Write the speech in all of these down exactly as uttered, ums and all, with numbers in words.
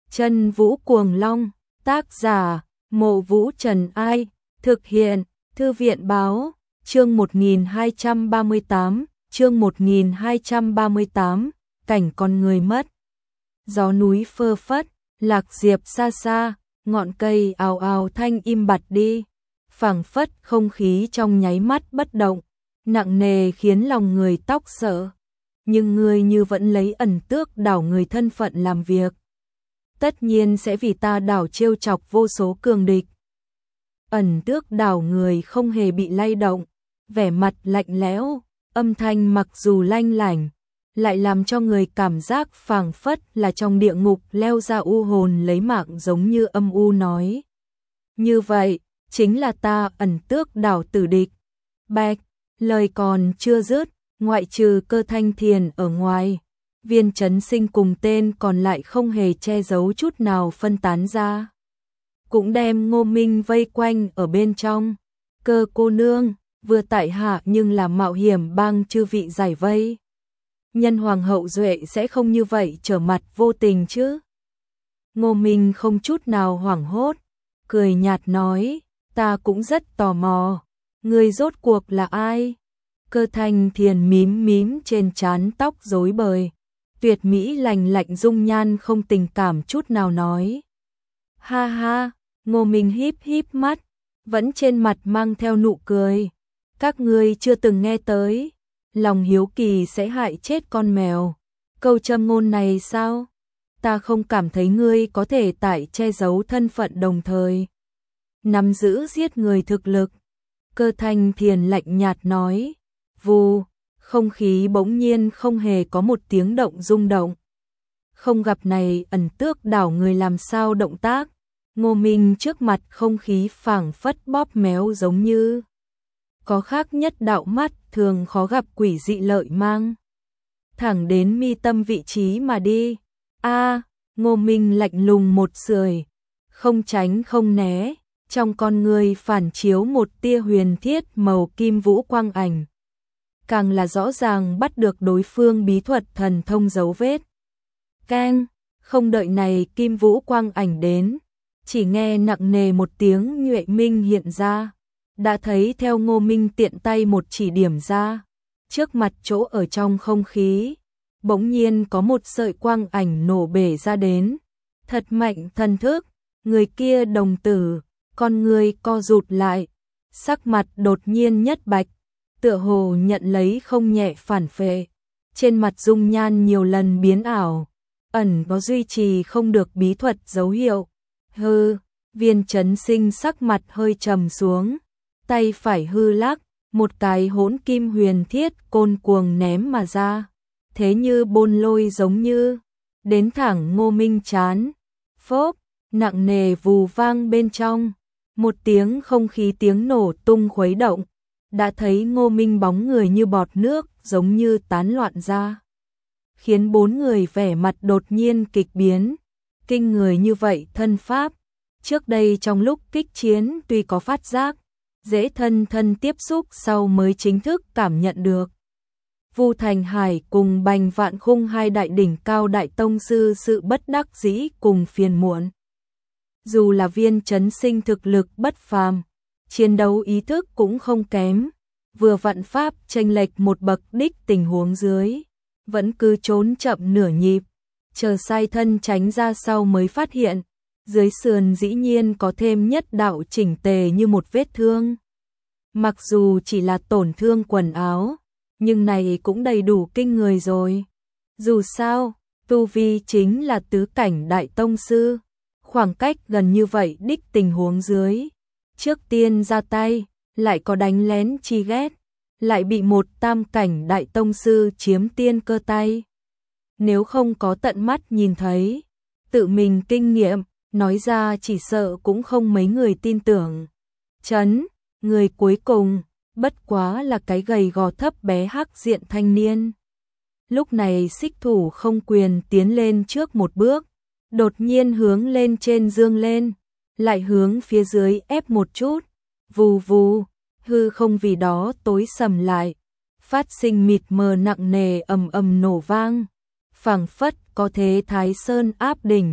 Chân Vũ Cuồng Long, tác giả, Mộ Vũ Trần Ai, thực hiện, Thư viện Báo, chương một nghìn hai trăm ba mươi tám, chương một nghìn hai trăm ba mươi tám, cảnh con người mất. Gió núi phơ phất, lạc diệp xa xa, ngọn cây ào ào thanh im bặt đi, phảng phất không khí trong nháy mắt bất động, nặng nề khiến lòng người tóc sợ. Nhưng ngươi như vẫn lấy ẩn tước đảo người thân phận làm việc. Tất nhiên sẽ vì ta đảo trêu chọc vô số cường địch. Ẩn tước đảo người không hề bị lay động, vẻ mặt lạnh lẽo, âm thanh mặc dù lanh lảnh, lại làm cho người cảm giác phảng phất là trong địa ngục leo ra u hồn lấy mạng, giống như âm u nói. Như vậy, chính là ta ẩn tước đảo tử địch. Bạch, lời còn chưa dứt, ngoại trừ Cơ Thanh Thiền ở ngoài, Viên Chấn Sinh cùng tên còn lại không hề che giấu chút nào phân tán ra. Cũng đem Ngô Minh vây quanh ở bên trong. Cơ cô nương, vừa tại hạ nhưng là mạo hiểm bang chư vị giải vây. Nhân hoàng hậu duệ sẽ không như vậy trở mặt vô tình chứ. Ngô Minh không chút nào hoảng hốt, cười nhạt nói, ta cũng rất tò mò, người rốt cuộc là ai? Cơ Thanh Thiền mím mím trên trán tóc rối bời, tuyệt mỹ lành lạnh dung nhan không tình cảm chút nào nói. Ha ha, Ngô Minh híp híp mắt, vẫn trên mặt mang theo nụ cười. Các ngươi chưa từng nghe tới, lòng hiếu kỳ sẽ hại chết con mèo. Câu châm ngôn này sao? Ta không cảm thấy ngươi có thể tại che giấu thân phận đồng thời nắm giữ giết người thực lực. Cơ Thanh Thiền lạnh nhạt nói. Vù, không khí bỗng nhiên không hề có một tiếng động rung động. Không gặp này ẩn tước đảo người làm sao động tác. Ngô Minh trước mặt không khí phảng phất bóp méo, giống như có khác nhất đạo mắt thường khó gặp quỷ dị lợi mang thẳng đến mi tâm vị trí mà đi. A, Ngô Minh lạnh lùng một sưởi, không tránh không né, trong con người phản chiếu một tia huyền thiết màu kim vũ quang ảnh, càng là rõ ràng bắt được đối phương bí thuật thần thông dấu vết. Keng, không đợi này kim vũ quang ảnh đến, chỉ nghe nặng nề một tiếng nhuệ minh hiện ra, đã thấy theo Ngô Minh tiện tay một chỉ điểm ra, trước mặt chỗ ở trong không khí, bỗng nhiên có một sợi quang ảnh nổ bể ra đến, thật mạnh thần thức, người kia đồng tử, con người co rụt lại, sắc mặt đột nhiên nhất bạch, tựa hồ nhận lấy không nhẹ phản phệ, trên mặt dung nhan nhiều lần biến ảo, ẩn có duy trì không được bí thuật dấu hiệu. Hư, Viên Chấn Sinh sắc mặt hơi trầm xuống, tay phải hư lắc, một cái hỗn kim huyền thiết côn cuồng ném mà ra, thế như bôn lôi giống như, đến thẳng Ngô Minh chán. Phốp, nặng nề vù vang bên trong, một tiếng không khí tiếng nổ tung khuấy động, đã thấy Ngô Minh bóng người như bọt nước giống như tán loạn ra, khiến bốn người vẻ mặt đột nhiên kịch biến. Kinh người như vậy thân pháp, trước đây trong lúc kích chiến tuy có phát giác, dễ thân thân tiếp xúc sau mới chính thức cảm nhận được. Vu Thành Hải cùng Bành Vạn Khung hai đại đỉnh cao đại tông sư sự bất đắc dĩ cùng phiền muộn. Dù là Viên Chấn Sinh thực lực bất phàm, chiến đấu ý thức cũng không kém, vừa vạn pháp chênh lệch một bậc đích tình huống dưới, vẫn cứ trốn chậm nửa nhịp, chờ sai thân tránh ra sau mới phát hiện, dưới sườn dĩ nhiên có thêm nhất đạo chỉnh tề như một vết thương. Mặc dù chỉ là tổn thương quần áo, nhưng này cũng đầy đủ kinh người rồi. Dù sao, tu vi chính là tứ cảnh đại tông sư, khoảng cách gần như vậy đích tình huống dưới, trước tiên ra tay, lại có đánh lén chi ghét, lại bị một tam cảnh đại tông sư chiếm tiên cơ tay. Nếu không có tận mắt nhìn thấy, tự mình kinh nghiệm, nói ra chỉ sợ cũng không mấy người tin tưởng. Chấn, người cuối cùng, bất quá là cái gầy gò thấp bé hắc diện thanh niên. Lúc này xích thủ không quyền tiến lên trước một bước, đột nhiên hướng lên trên dương lên, lại hướng phía dưới ép một chút, vù vù, hư không vì đó tối sầm lại, phát sinh mịt mờ nặng nề ầm ầm nổ vang, phảng phất có thế Thái Sơn áp đỉnh,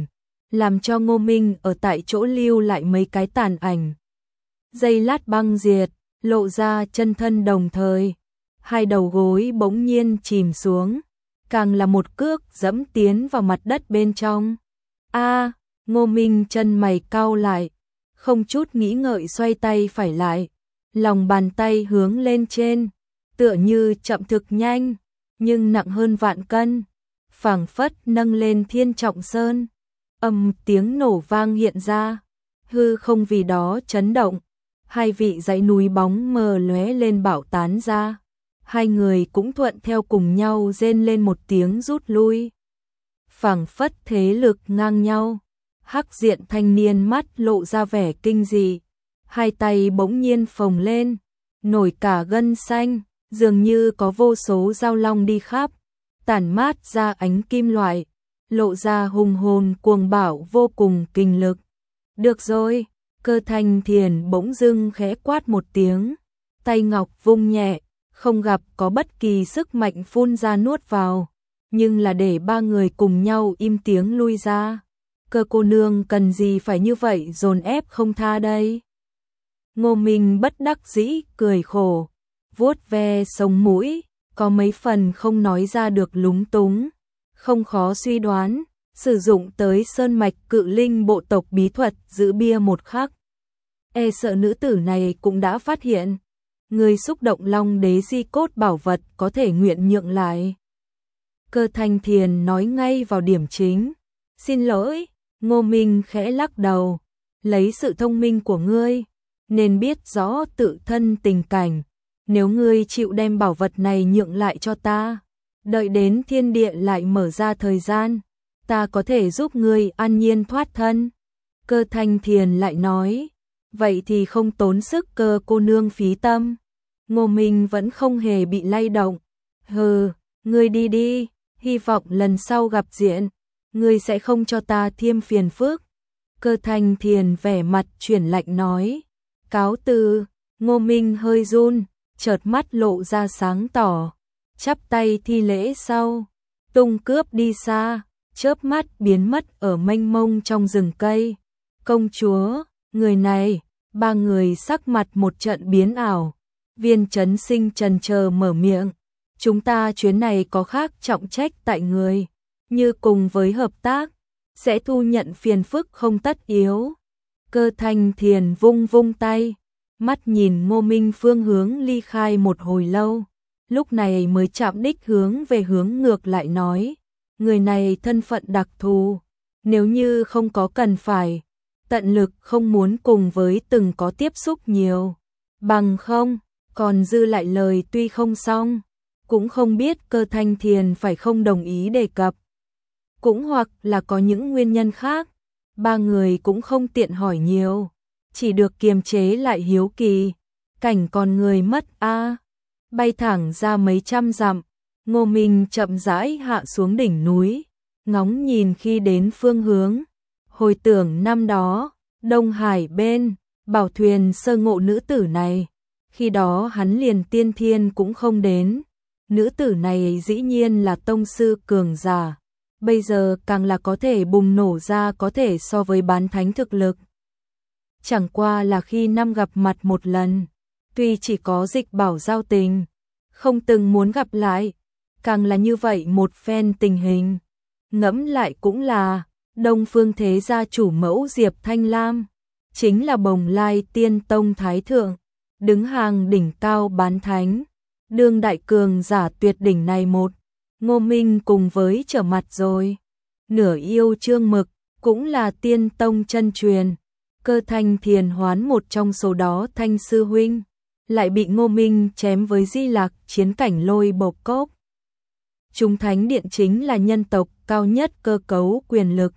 làm cho Ngô Minh ở tại chỗ lưu lại mấy cái tàn ảnh. Giây lát băng diệt, lộ ra chân thân đồng thời, hai đầu gối bỗng nhiên chìm xuống, càng là một cước dẫm tiến vào mặt đất bên trong. A, Ngô Minh chân mày cau lại, không chút nghĩ ngợi xoay tay phải lại, lòng bàn tay hướng lên trên, tựa như chậm thực nhanh, nhưng nặng hơn vạn cân, phảng phất nâng lên thiên trọng sơn. Âm tiếng nổ vang hiện ra, hư không vì đó chấn động, hai vị dãy núi bóng mờ lóe lên bạo tán ra. Hai người cũng thuận theo cùng nhau rên lên một tiếng rút lui. Phảng phất thế lực ngang nhau, hắc diện thanh niên mắt lộ ra vẻ kinh dị, hai tay bỗng nhiên phồng lên, nổi cả gân xanh, dường như có vô số dao long đi khắp, tản mát ra ánh kim loại, lộ ra hùng hồn cuồng bạo vô cùng kinh lực. Được rồi, Cơ Thanh Thiền bỗng dưng khẽ quát một tiếng, tay ngọc vung nhẹ, không gặp có bất kỳ sức mạnh phun ra nuốt vào, nhưng là để ba người cùng nhau im tiếng lui ra. Cơ cô nương cần gì phải như vậy dồn ép không tha đây? Ngô Minh bất đắc dĩ cười khổ, vuốt ve sống mũi, có mấy phần không nói ra được lúng túng. Không khó suy đoán, sử dụng tới sơn mạch cự linh bộ tộc bí thuật giữ bia một khắc. E sợ nữ tử này cũng đã phát hiện, người xúc động long đế di cốt bảo vật có thể nguyện nhượng lại. Cơ Thanh Thiền nói ngay vào điểm chính. Xin lỗi, Ngô Minh khẽ lắc đầu, lấy sự thông minh của ngươi, nên biết rõ tự thân tình cảnh. Nếu ngươi chịu đem bảo vật này nhượng lại cho ta, đợi đến thiên địa lại mở ra thời gian, ta có thể giúp ngươi an nhiên thoát thân. Cơ Thanh Thiền lại nói, vậy thì không tốn sức Cơ cô nương phí tâm. Ngô Minh vẫn không hề bị lay động. Hừ, ngươi đi đi, hy vọng lần sau gặp diện, ngươi sẽ không cho ta thêm phiền phức. Cơ Thanh Thiền vẻ mặt chuyển lạnh nói, cáo từ. Ngô Minh hơi run, chợt mắt lộ ra sáng tỏ, chắp tay thi lễ sau, tung cướp đi xa, chớp mắt biến mất ở mênh mông trong rừng cây. Công chúa, người này, ba người sắc mặt một trận biến ảo. Viên Chấn Sinh trần chờ mở miệng, chúng ta chuyến này có khác trọng trách tại người, như cùng với hợp tác, sẽ thu nhận phiền phức không tất yếu. Cơ Thanh Thiền vung vung tay, mắt nhìn Ngô Minh phương hướng ly khai một hồi lâu, lúc này mới chạm đích hướng về hướng ngược lại nói, người này thân phận đặc thù, nếu như không có cần phải, tận lực không muốn cùng với từng có tiếp xúc nhiều, bằng không, còn dư lại lời tuy không xong, cũng không biết Cơ Thanh Thiền phải không đồng ý đề cập. Cũng hoặc là có những nguyên nhân khác, ba người cũng không tiện hỏi nhiều, chỉ được kiềm chế lại hiếu kỳ. Cảnh con người mất a, bay thẳng ra mấy trăm dặm, Ngô Minh chậm rãi hạ xuống đỉnh núi, ngóng nhìn khi đến phương hướng, hồi tưởng năm đó, Đông Hải bên, bảo thuyền sơ ngộ nữ tử này, khi đó hắn liền tiên thiên cũng không đến, nữ tử này dĩ nhiên là tông sư cường giả, bây giờ càng là có thể bùng nổ ra có thể so với bán thánh thực lực. Chẳng qua là khi năm gặp mặt một lần, tuy chỉ có dịch bảo giao tình, không từng muốn gặp lại, càng là như vậy một phen tình hình. Ngẫm lại cũng là, Đông Phương thế gia chủ mẫu Diệp Thanh Lam, chính là Bồng Lai Tiên Tông Thái Thượng, đứng hàng đỉnh cao bán thánh, đương đại cường giả tuyệt đỉnh này một, Ngô Minh cùng với trở mặt rồi. Nửa yêu Trương Mực, cũng là Tiên Tông chân truyền, Cơ Thanh Thiền hoán một trong số đó Thanh sư huynh, lại bị Ngô Minh chém với Di Lạc chiến cảnh lôi bộc cốc. Trung Thánh Điện chính là nhân tộc cao nhất cơ cấu quyền lực,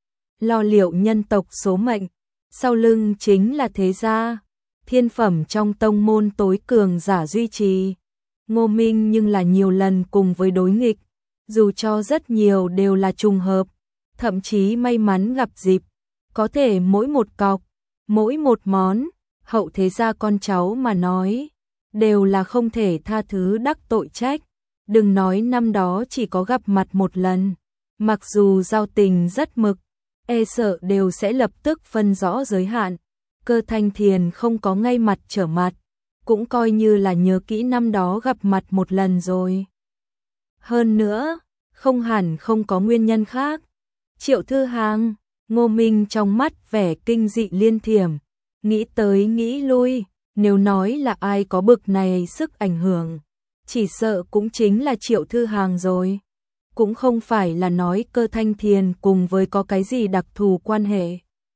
lo liệu nhân tộc số mệnh, sau lưng chính là thế gia, thiên phẩm trong tông môn tối cường giả duy trì. Ngô Minh nhưng là nhiều lần cùng với đối nghịch, dù cho rất nhiều đều là trùng hợp, thậm chí may mắn gặp dịp, có thể mỗi một cọc, mỗi một món, hậu thế gia con cháu mà nói, đều là không thể tha thứ đắc tội trách. Đừng nói năm đó chỉ có gặp mặt một lần, mặc dù giao tình rất mực, e sợ đều sẽ lập tức phân rõ giới hạn. Cơ Thanh Thiền không có ngay mặt trở mặt, cũng coi như là nhớ kỹ năm đó gặp mặt một lần rồi. Hơn nữa, không hẳn không có nguyên nhân khác. Triệu Thư Hàng, Ngô Minh trong mắt vẻ kinh dị liên thiểm, nghĩ tới nghĩ lui, nếu nói là ai có bực này sức ảnh hưởng, chỉ sợ cũng chính là Triệu Thư Hàng rồi. Cũng không phải là nói Cơ Thanh Thiền cùng với có cái gì đặc thù quan hệ,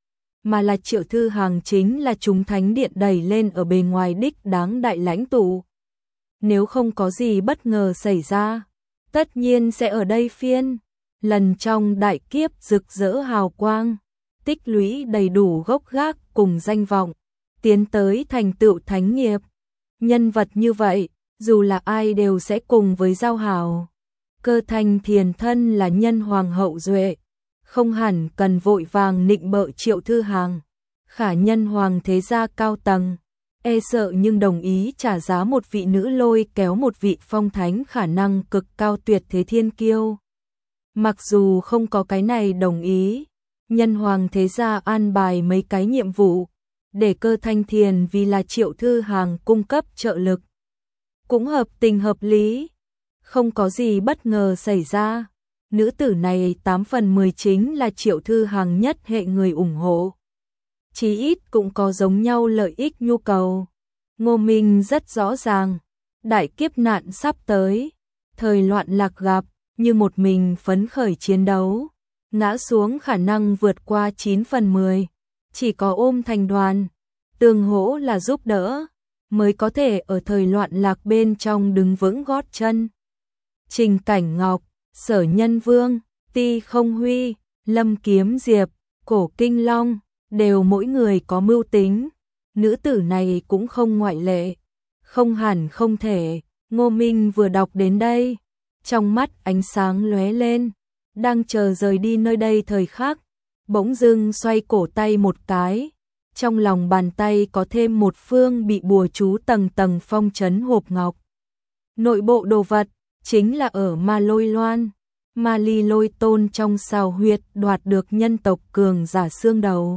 mà là Triệu Thư Hàng chính là chúng thánh điện đẩy lên ở bề ngoài đích đáng đại lãnh tụ. Nếu không có gì bất ngờ xảy ra, tất nhiên sẽ ở đây phiên lần trong đại kiếp rực rỡ hào quang, tích lũy đầy đủ gốc gác cùng danh vọng, tiến tới thành tựu thánh nghiệp. Nhân vật như vậy, dù là ai đều sẽ cùng với giao hảo. Cơ Thanh Thiền thân là nhân hoàng hậu duệ, không hẳn cần vội vàng nịnh bợ Triệu Thư Hàng. Khả nhân hoàng thế gia cao tầng, e sợ nhưng đồng ý trả giá một vị nữ lôi kéo một vị phong thánh khả năng cực cao tuyệt thế thiên kiêu. Mặc dù không có cái này đồng ý, nhân hoàng thế gia an bài mấy cái nhiệm vụ, để Cơ Thanh Thiền vì là Triệu Thư Hàng cung cấp trợ lực. Cũng hợp tình hợp lý, không có gì bất ngờ xảy ra. Nữ tử này tám phần mười chính là Triệu Thư Hàng nhất hệ người ủng hộ. Chí ít cũng có giống nhau lợi ích nhu cầu. Ngô Minh rất rõ ràng, đại kiếp nạn sắp tới, thời loạn lạc gặp, như một mình phấn khởi chiến đấu, ngã xuống khả năng vượt qua chín phần mười, chỉ có ôm thành đoàn, tương hỗ là giúp đỡ, mới có thể ở thời loạn lạc bên trong đứng vững gót chân. Trình Cảnh Ngọc, Sở Nhân Vương, Ti Không Huy, Lâm Kiếm Diệp, Cổ Kinh Long, đều mỗi người có mưu tính, nữ tử này cũng không ngoại lệ, không hẳn không thể. Ngô Minh vừa đọc đến đây, trong mắt ánh sáng lóe lên, đang chờ rời đi nơi đây thời khắc, bỗng dưng xoay cổ tay một cái, trong lòng bàn tay có thêm một phương bị bùa chú tầng tầng phong trấn hộp ngọc. Nội bộ đồ vật chính là ở Ma Lôi Loan, Ma Ly Lôi Tôn trong xào huyệt đoạt được nhân tộc cường giả xương đầu.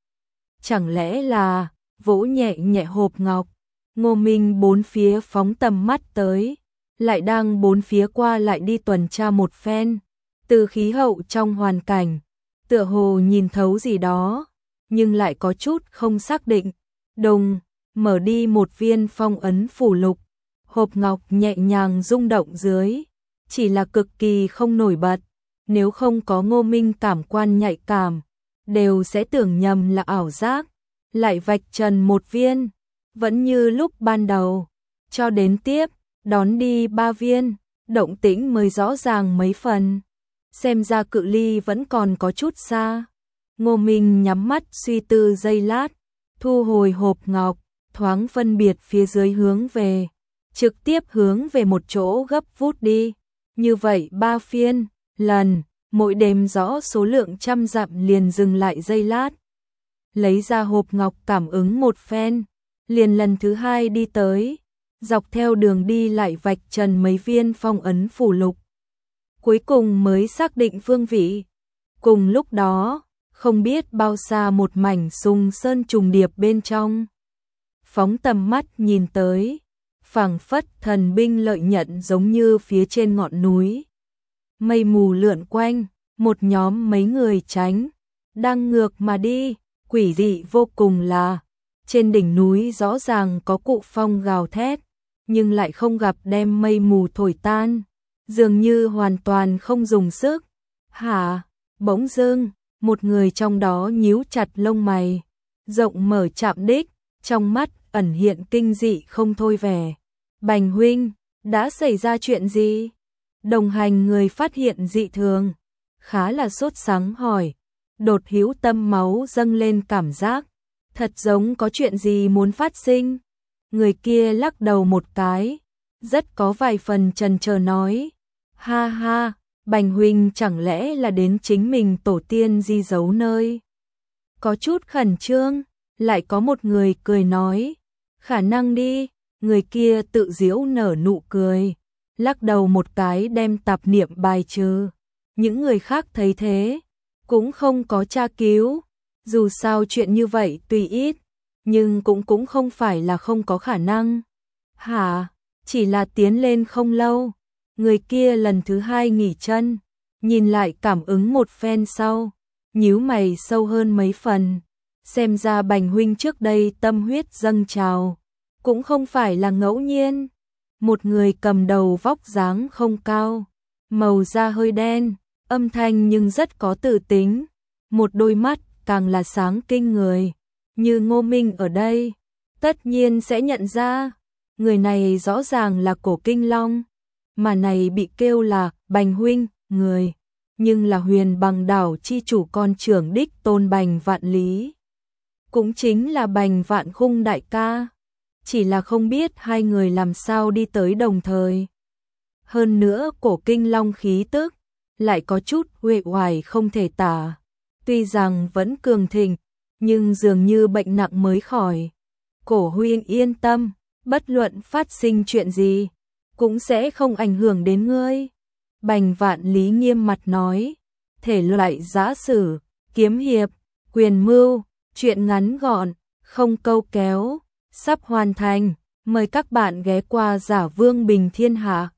Chẳng lẽ là vỗ nhẹ nhẹ hộp ngọc, Ngô Minh bốn phía phóng tầm mắt tới, lại đang bốn phía qua lại đi tuần tra một phen, từ khí hậu trong hoàn cảnh, tựa hồ nhìn thấu gì đó, nhưng lại có chút không xác định. Đồng, mở đi một viên phong ấn phủ lục, hộp ngọc nhẹ nhàng rung động dưới, chỉ là cực kỳ không nổi bật, nếu không có Ngô Minh cảm quan nhạy cảm, đều sẽ tưởng nhầm là ảo giác, lại vạch trần một viên, vẫn như lúc ban đầu, cho đến tiếp, đón đi ba viên, động tĩnh mới rõ ràng mấy phần, xem ra cự ly vẫn còn có chút xa. Ngô Minh nhắm mắt suy tư giây lát, thu hồi hộp ngọc, thoáng phân biệt phía dưới hướng về, trực tiếp hướng về một chỗ gấp vút đi. Như vậy ba phiên, lần, mỗi đêm rõ số lượng trăm dặm liền dừng lại giây lát. Lấy ra hộp ngọc cảm ứng một phen, liền lần thứ hai đi tới, dọc theo đường đi lại vạch trần mấy viên phong ấn phủ lục. Cuối cùng mới xác định phương vị. Cùng lúc đó, không biết bao xa một mảnh sùng sơn trùng điệp bên trong. Phóng tầm mắt nhìn tới, phảng phất thần binh lợi nhận giống như phía trên ngọn núi. Mây mù lượn quanh, một nhóm mấy người tránh, đang ngược mà đi, quỷ dị vô cùng là, trên đỉnh núi rõ ràng có cụ phong gào thét, nhưng lại không gặp đem mây mù thổi tan, dường như hoàn toàn không dùng sức. Hả? Bỗng dưng, một người trong đó nhíu chặt lông mày, rộng mở chạm đích, trong mắt ẩn hiện kinh dị không thôi vẻ. Bành huynh, đã xảy ra chuyện gì? Đồng hành người phát hiện dị thường, khá là sốt sắng hỏi, đột hữu tâm máu dâng lên cảm giác, thật giống có chuyện gì muốn phát sinh. Người kia lắc đầu một cái, rất có vài phần chần chờ nói, ha ha, Bành huynh chẳng lẽ là đến chính mình tổ tiên di dấu nơi. Có chút khẩn trương, lại có một người cười nói, khả năng đi. Người kia tự giễu nở nụ cười, lắc đầu một cái đem tạp niệm bài trừ. Những người khác thấy thế, cũng không có tra cứu, dù sao chuyện như vậy tuy ít, nhưng cũng cũng không phải là không có khả năng. Hả? Chỉ là tiến lên không lâu, người kia lần thứ hai nghỉ chân, nhìn lại cảm ứng một phen sau, nhíu mày sâu hơn mấy phần, xem ra Bành huynh trước đây tâm huyết dâng trào, cũng không phải là ngẫu nhiên. Một người cầm đầu vóc dáng không cao, màu da hơi đen, âm thanh nhưng rất có tự tính, một đôi mắt càng là sáng kinh người, như Ngô Minh ở đây, tất nhiên sẽ nhận ra, người này rõ ràng là Cổ Kinh Long, mà này bị kêu là Bành huynh, người, nhưng là Huyền Bằng đảo chi chủ con trưởng đích tôn Bành Vạn Lý. Cũng chính là Bành Vạn Khung đại ca, chỉ là không biết hai người làm sao đi tới đồng thời. Hơn nữa Cổ Kinh Long khí tức lại có chút uể oải không thể tả, tuy rằng vẫn cường thịnh, nhưng dường như bệnh nặng mới khỏi. Cổ huynh yên tâm, bất luận phát sinh chuyện gì, cũng sẽ không ảnh hưởng đến ngươi. Bành Vạn Lý nghiêm mặt nói, thể loại giã sử, kiếm hiệp, quyền mưu, chuyện ngắn gọn, không câu kéo, sắp hoàn thành, mời các bạn ghé qua Giả Vương Bình Thiên Hạ.